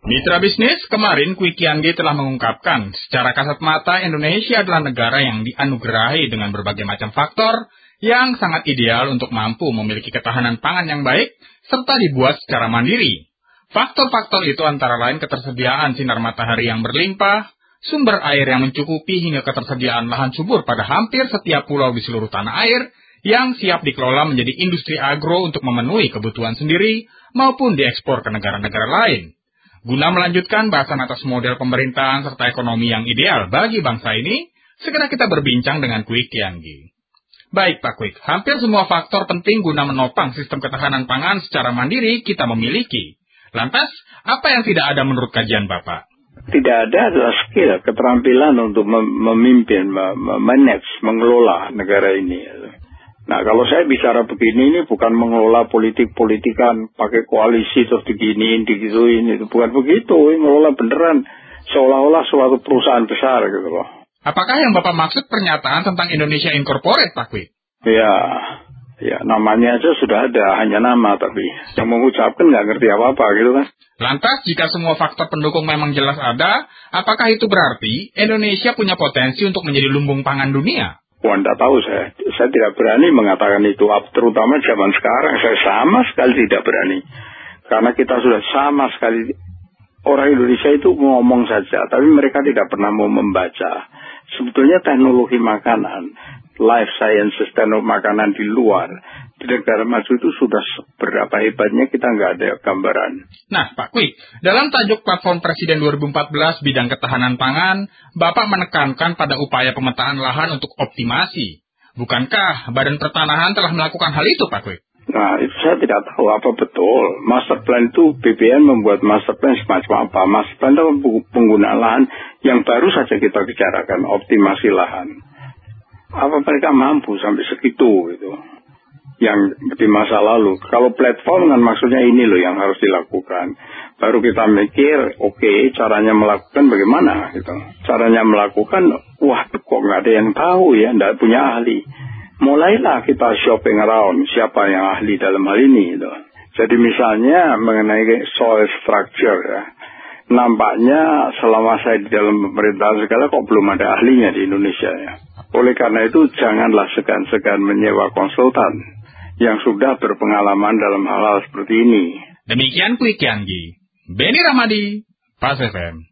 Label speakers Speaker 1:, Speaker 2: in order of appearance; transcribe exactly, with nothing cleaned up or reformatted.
Speaker 1: Mitra bisnis, kemarin Kwi Kian-gi telah mengungkapkan secara kasat mata Indonesia adalah negara yang dianugerahi dengan berbagai macam faktor yang sangat ideal untuk mampu memiliki ketahanan pangan yang baik serta dibuat secara mandiri. Faktor-faktor itu antara lain ketersediaan sinar matahari yang berlimpah, sumber air yang mencukupi hingga ketersediaan lahan subur pada hampir setiap pulau di seluruh tanah air yang siap dikelola menjadi industri agro untuk memenuhi kebutuhan sendiri maupun diekspor ke negara-negara lain. Guna melanjutkan bahasan atas model pemerintahan serta ekonomi yang ideal bagi bangsa ini, segera kita berbincang dengan Kwi Kian-gi. Baik Pak Kwi, hampir semua faktor penting guna menopang sistem ketahanan pangan secara mandiri kita memiliki. Lantas, apa yang tidak ada menurut kajian Bapak?
Speaker 2: Tidak ada adalah skill, keterampilan untuk memimpin, memanage, mengelola negara ini. Nah, kalau saya bicara begini, ini bukan mengelola politik-politikan, pakai koalisi terus diginiin, digituin, itu bukan begitu. Ini mengelola beneran, seolah-olah suatu perusahaan besar gitu loh.
Speaker 1: Apakah yang Bapak maksud pernyataan tentang Indonesia Incorporate, Pak Kwi?
Speaker 2: Ya, ya namanya aja sudah ada, hanya nama, tapi yang mengucapkan nggak ngerti apa-apa gitu kan.
Speaker 1: Lantas, jika semua faktor pendukung memang jelas ada, apakah itu berarti Indonesia punya potensi untuk menjadi lumbung pangan dunia?
Speaker 2: Wah, enggak tahu saya. Saya tidak berani mengatakan itu, terutama zaman sekarang. Saya sama sekali tidak berani. Karena kita sudah sama sekali, orang Indonesia itu ngomong saja, tapi mereka tidak pernah mau membaca. Sebetulnya teknologi makanan, life sciences, teknologi makanan di luar, di negara maju itu sudah seberapa hebatnya kita nggak ada gambaran.
Speaker 1: Nah, Pak Kwi, dalam tajuk platform Presiden dua ribu empat belas bidang ketahanan pangan, Bapak menekankan pada upaya pemetaan lahan untuk optimasi. Bukankah Badan Pertanahan telah melakukan hal itu, Pak Kwi?
Speaker 2: Nah, itu saya tidak tahu apa betul. Master plan itu, B P N membuat master plan semacam apa? Master plan itu penggunaan lahan yang baru saja kita bicarakan, optimasi lahan. Apa mereka mampu sampai segitu gitu? Yang di masa lalu. Kalau platform kan maksudnya ini loh yang harus dilakukan. Baru kita mikir, oke, okay, caranya melakukan bagaimana gitu. Caranya melakukan, wah kok nggak ada yang tahu ya, nggak punya ahli. Mulailah kita shopping around, siapa yang ahli dalam hal ini gitu. Jadi misalnya mengenai soil structure ya. Nampaknya selama saya di dalam pemerintahan segala kok belum ada ahlinya di Indonesia ya. Oleh karena itu janganlah segan-segan menyewa konsultan yang sudah berpengalaman dalam hal-hal seperti ini.
Speaker 1: Demikian Kwi Kian-gi. Beni Rahmadi, Pas F M.